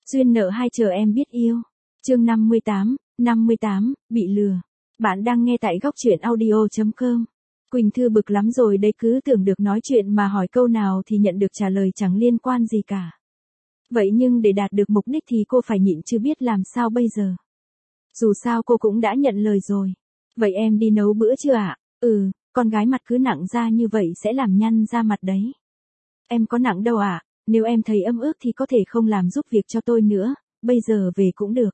Duyên nợ hai chờ em biết yêu. Chương 58, bị lừa. Bạn đang nghe tại góc truyện audio.com. Quỳnh Thư bực lắm rồi đấy, cứ tưởng được nói chuyện mà hỏi câu nào thì nhận được trả lời chẳng liên quan gì cả. Vậy nhưng để đạt được mục đích thì cô phải nhịn chứ biết làm sao bây giờ. Dù sao cô cũng đã nhận lời rồi. Vậy em đi nấu bữa chưa ạ? Con gái mặt cứ nặng ra như vậy sẽ làm nhăn da mặt đấy. Em có nặng đâu ạ, nếu em thấy ấm ức thì có thể không làm giúp việc cho tôi nữa, bây giờ về cũng được.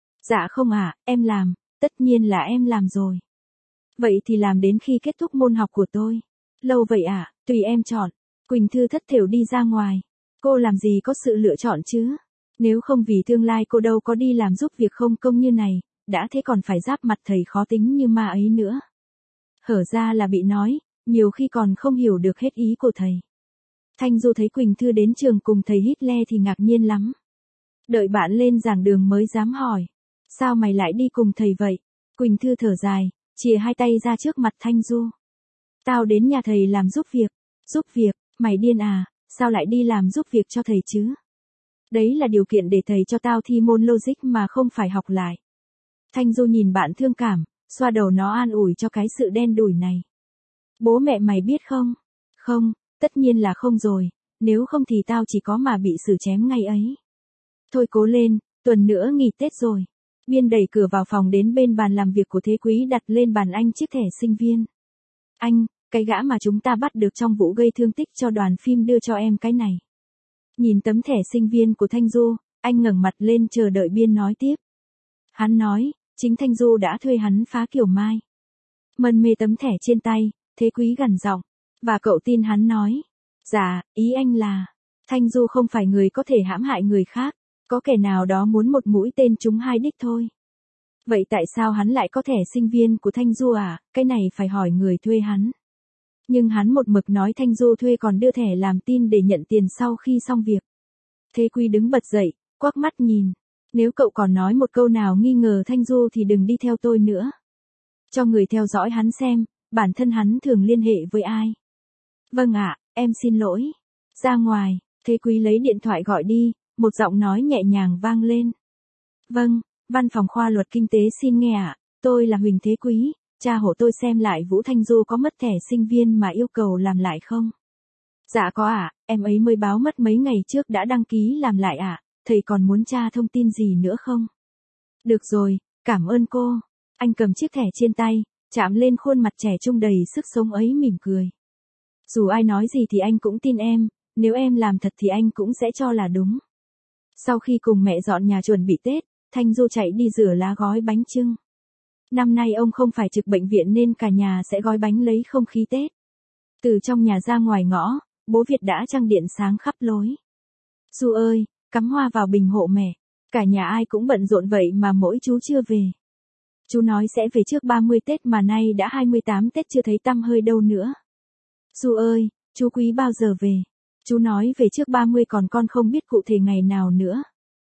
Dạ không ạ, em làm, tất nhiên là em làm rồi. Vậy thì làm đến khi kết thúc môn học của tôi. Lâu vậy ạ, tùy em chọn. Quỳnh Thư thất thểu đi ra ngoài. Cô làm gì có sự lựa chọn chứ? Nếu không vì tương lai cô đâu có đi làm giúp việc không công như này, đã thế còn phải giáp mặt thầy khó tính như ma ấy nữa. Hở ra là bị nói, nhiều khi còn không hiểu được hết ý của thầy. Thanh Du thấy Quỳnh Thư đến trường cùng thầy Hitler thì ngạc nhiên lắm. Đợi bạn lên giảng đường mới dám hỏi. Sao mày lại đi cùng thầy vậy? Quỳnh Thư thở dài, chìa hai tay ra trước mặt Thanh Du. Tao đến nhà thầy làm giúp việc. Giúp việc, mày điên à, sao lại đi làm giúp việc cho thầy chứ? Đấy là điều kiện để thầy cho tao thi môn logic mà không phải học lại. Thanh Du nhìn bạn thương cảm, xoa đầu nó an ủi cho cái sự đen đủi này. Bố mẹ mày biết không? Không, tất nhiên là không rồi, nếu không thì tao chỉ có mà bị xử chém ngay ấy. Thôi cố lên, tuần nữa nghỉ Tết rồi. Biên đẩy cửa vào phòng đến bên bàn làm việc của Thế Quý, đặt lên bàn anh chiếc thẻ sinh viên. Anh, cái gã mà chúng ta bắt được trong vụ gây thương tích cho đoàn phim đưa cho em cái này. Nhìn tấm thẻ sinh viên của Thanh Du, anh ngẩng mặt lên chờ đợi Biên nói tiếp. Hắn nói, chính Thanh Du đã thuê hắn phá kiểu Mai. Mân mê tấm thẻ trên tay, Thế Quý gằn giọng. Và cậu tin hắn nói. Dạ, ý anh là, Thanh Du không phải người có thể hãm hại người khác, có kẻ nào đó muốn một mũi tên trúng hai đích thôi. Vậy tại sao hắn lại có thẻ sinh viên của Thanh Du à? Cái này phải hỏi người thuê hắn. Nhưng hắn một mực nói Thanh Du thuê còn đưa thẻ làm tin để nhận tiền sau khi xong việc. Thế Quý đứng bật dậy, quắc mắt nhìn. Nếu cậu còn nói một câu nào nghi ngờ Thanh Du thì đừng đi theo tôi nữa. Cho người theo dõi hắn xem, bản thân hắn thường liên hệ với ai. Vâng ạ, em xin lỗi. Ra ngoài, Thế Quý lấy điện thoại gọi đi, một giọng nói nhẹ nhàng vang lên. Vâng, văn phòng khoa luật kinh tế xin nghe ạ, tôi là Huỳnh Thế Quý, cha hộ tôi xem lại Vũ Thanh Du có mất thẻ sinh viên mà yêu cầu làm lại không? Dạ có ạ, em ấy mới báo mất mấy ngày trước đã đăng ký làm lại ạ, thầy còn muốn tra thông tin gì nữa không? Được rồi, cảm ơn cô. Anh cầm chiếc thẻ trên tay, chạm lên khuôn mặt trẻ trung đầy sức sống ấy mỉm cười. Dù ai nói gì thì anh cũng tin em, nếu em làm thật thì anh cũng sẽ cho là đúng. Sau khi cùng mẹ dọn nhà chuẩn bị Tết, Thanh Du chạy đi rửa lá gói bánh chưng. Năm nay ông không phải trực bệnh viện nên cả nhà sẽ gói bánh lấy không khí Tết. Từ trong nhà ra ngoài ngõ, bố Việt đã trăng điện sáng khắp lối. Du ơi, cắm hoa vào bình hộ mẹ. Cả nhà ai cũng bận rộn vậy mà mỗi chú chưa về. Chú nói sẽ về trước 30 Tết mà nay đã 28 Tết chưa thấy tăm hơi đâu nữa. Du ơi, chú Quý bao giờ về? Chú nói về trước 30 còn con không biết cụ thể ngày nào nữa.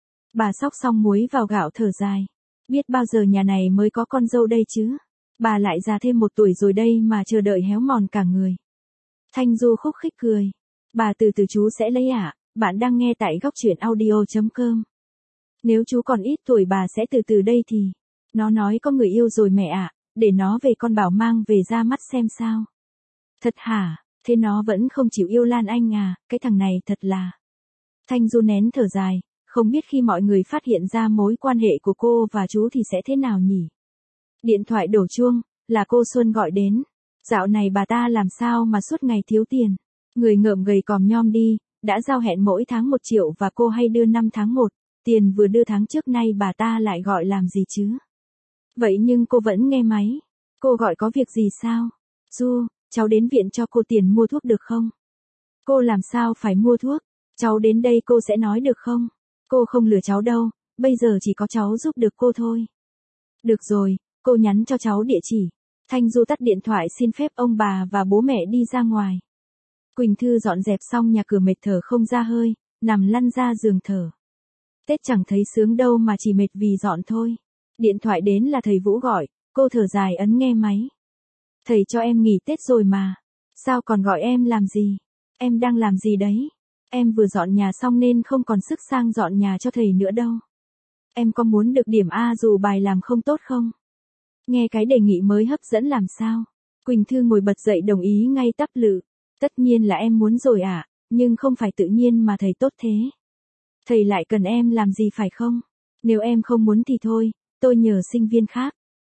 Bà xóc xong muối vào gạo thở dài. Biết bao giờ nhà này mới có con dâu đây chứ? Bà lại già thêm 1 tuổi rồi đây mà chờ đợi héo mòn cả người. Thanh Du khúc khích cười. Bà từ từ chú sẽ lấy ạ, bạn đang nghe tại góc truyện audio.com. Nếu chú còn ít tuổi bà sẽ từ từ đây thì. Nó nói có người yêu rồi mẹ ạ, để nó về con bảo mang về ra mắt xem sao. Thật hả, thế nó vẫn không chịu yêu Lan Anh à, cái thằng này thật là. Thanh Du nén thở dài, không biết khi mọi người phát hiện ra mối quan hệ của cô và chú thì sẽ thế nào nhỉ? Điện thoại đổ chuông, là cô Xuân gọi đến. Dạo này bà ta làm sao mà suốt ngày thiếu tiền. Người ngợm gầy còm nhom đi, đã giao hẹn mỗi tháng 1 triệu và cô hay đưa 5 tháng 1, tiền vừa đưa tháng trước nay bà ta lại gọi làm gì chứ? Vậy nhưng cô vẫn nghe máy. Cô gọi có việc gì sao? Du, cháu đến viện cho cô tiền mua thuốc được không? Cô làm sao phải mua thuốc? Cháu đến đây cô sẽ nói được không? Cô không lừa cháu đâu, bây giờ chỉ có cháu giúp được cô thôi. Được rồi, cô nhắn cho cháu địa chỉ. Thanh Du tắt điện thoại xin phép ông bà và bố mẹ đi ra ngoài. Quỳnh Thư dọn dẹp xong nhà cửa mệt thở không ra hơi, nằm lăn ra giường thở. Tết chẳng thấy sướng đâu mà chỉ mệt vì dọn thôi. Điện thoại đến là thầy Vũ gọi, cô thở dài ấn nghe máy. Thầy cho em nghỉ Tết rồi mà, sao còn gọi em làm gì? Em đang làm gì đấy? Em vừa dọn nhà xong nên không còn sức sang dọn nhà cho thầy nữa đâu. Em có muốn được điểm A dù bài làm không tốt không? Nghe cái đề nghị mới hấp dẫn làm sao? Quỳnh Thư ngồi bật dậy đồng ý ngay tắp lự. Tất nhiên là em muốn rồi ạ, nhưng không phải tự nhiên mà thầy tốt thế. Thầy lại cần em làm gì phải không? Nếu em không muốn thì thôi, tôi nhờ sinh viên khác.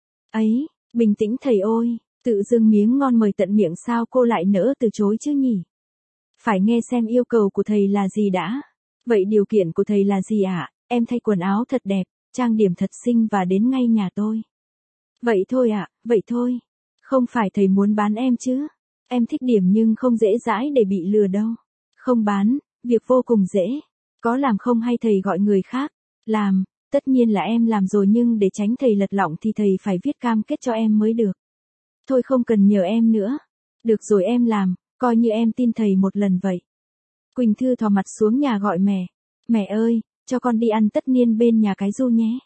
Ấy, bình tĩnh thầy ơi, tự dưng miếng ngon mời tận miệng sao cô lại nỡ từ chối chứ nhỉ? Phải nghe xem yêu cầu của thầy là gì đã. Vậy điều kiện của thầy là gì ạ? Em thay quần áo thật đẹp, trang điểm thật xinh và đến ngay nhà tôi. Vậy thôi ạ, vậy thôi. Không phải thầy muốn bán em chứ. Em thích điểm nhưng không dễ dãi để bị lừa đâu. Không bán, việc vô cùng dễ. Có làm không hay thầy gọi người khác? Làm, tất nhiên là em làm rồi nhưng để tránh thầy lật lọng thì thầy phải viết cam kết cho em mới được. Thôi không cần nhờ em nữa. Được rồi em làm, coi như em tin thầy một lần vậy. Quỳnh Thư thò mặt xuống nhà gọi mẹ. Mẹ ơi, cho con đi ăn tất niên bên nhà cái Du nhé.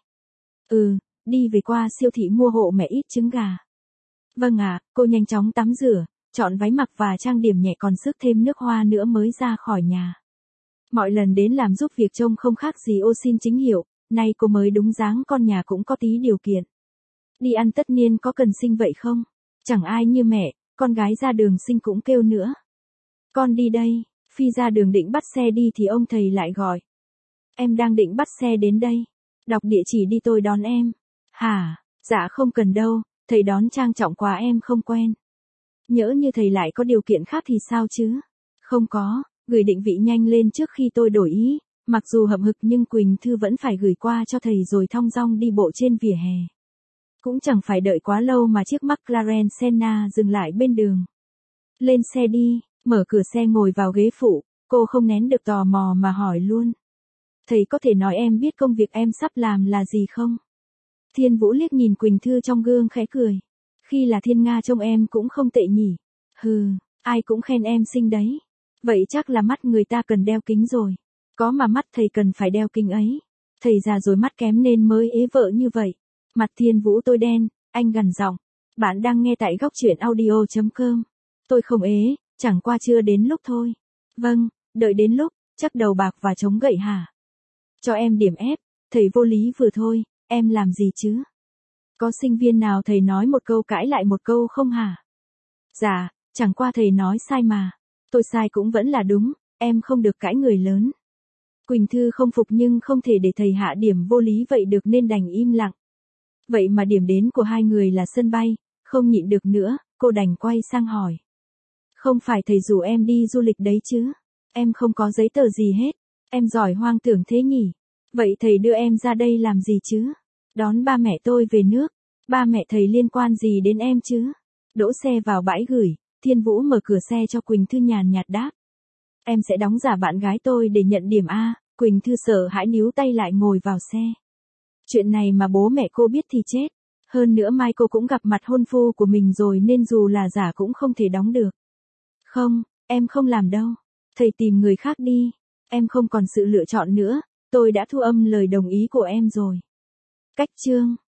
Ừ, đi về qua siêu thị mua hộ mẹ ít trứng gà. Vâng ạ, cô nhanh chóng tắm rửa, chọn váy mặc và trang điểm nhẹ còn sức thêm nước hoa nữa mới ra khỏi nhà. Mọi lần đến làm giúp việc trông không khác gì ô xin chính hiệu, nay cô mới đúng dáng con nhà cũng có tí điều kiện. Đi ăn tất niên có cần sinh vậy không? Chẳng ai như mẹ, con gái ra đường sinh cũng kêu nữa. Con đi đây, Phi ra đường định bắt xe đi thì ông thầy lại gọi. Em đang định bắt xe đến đây. Đọc địa chỉ đi tôi đón em. Hả, dạ không cần đâu, thầy đón trang trọng quá em không quen. Nhỡ như thầy lại có điều kiện khác thì sao chứ? Không có, gửi định vị nhanh lên trước khi tôi đổi ý, mặc dù hậm hực nhưng Quỳnh Thư vẫn phải gửi qua cho thầy rồi thong dong đi bộ trên vỉa hè. Cũng chẳng phải đợi quá lâu mà chiếc McLaren Senna dừng lại bên đường. Lên xe đi, mở cửa xe ngồi vào ghế phụ, cô không nén được tò mò mà hỏi luôn. Thầy có thể nói em biết công việc em sắp làm là gì không? Thiên Vũ liếc nhìn Quỳnh Thư trong gương khẽ cười. Khi là Thiên Nga trông em cũng không tệ nhỉ. Hừ, ai cũng khen em xinh đấy. Vậy chắc là mắt người ta cần đeo kính rồi. Có mà mắt thầy cần phải đeo kính ấy. Thầy già rồi mắt kém nên mới ế vợ như vậy. Mặt Thiên Vũ tôi đen, anh gằn giọng. Bạn đang nghe tại góc truyện audio.com. Tôi không ế, chẳng qua chưa đến lúc thôi. Vâng, đợi đến lúc, chắc đầu bạc và chống gậy hả? Cho em điểm ép, thầy vô lý vừa thôi, em làm gì chứ? Có sinh viên nào thầy nói một câu cãi lại một câu không hả? Dạ, chẳng qua thầy nói sai mà. Tôi sai cũng vẫn là đúng, em không được cãi người lớn. Quỳnh Thư không phục nhưng không thể để thầy hạ điểm vô lý vậy được nên đành im lặng. Vậy mà điểm đến của hai người là sân bay, không nhịn được nữa, cô đành quay sang hỏi. Không phải thầy rủ em đi du lịch đấy chứ? Em không có giấy tờ gì hết, em giỏi hoang tưởng thế nhỉ? Vậy thầy đưa em ra đây làm gì chứ? Đón ba mẹ tôi về nước, ba mẹ thầy liên quan gì đến em chứ? Đỗ xe vào bãi gửi, Thiên Vũ mở cửa xe cho Quỳnh Thư nhàn nhạt đáp. Em sẽ đóng giả bạn gái tôi để nhận điểm A, Quỳnh Thư sợ hãi níu tay lại ngồi vào xe. Chuyện này mà bố mẹ cô biết thì chết. Hơn nữa mai cô cũng gặp mặt hôn phu của mình rồi nên dù là giả cũng không thể đóng được. Không, em không làm đâu. Thầy tìm người khác đi. Em không còn sự lựa chọn nữa, tôi đã thu âm lời đồng ý của em rồi. Cách chương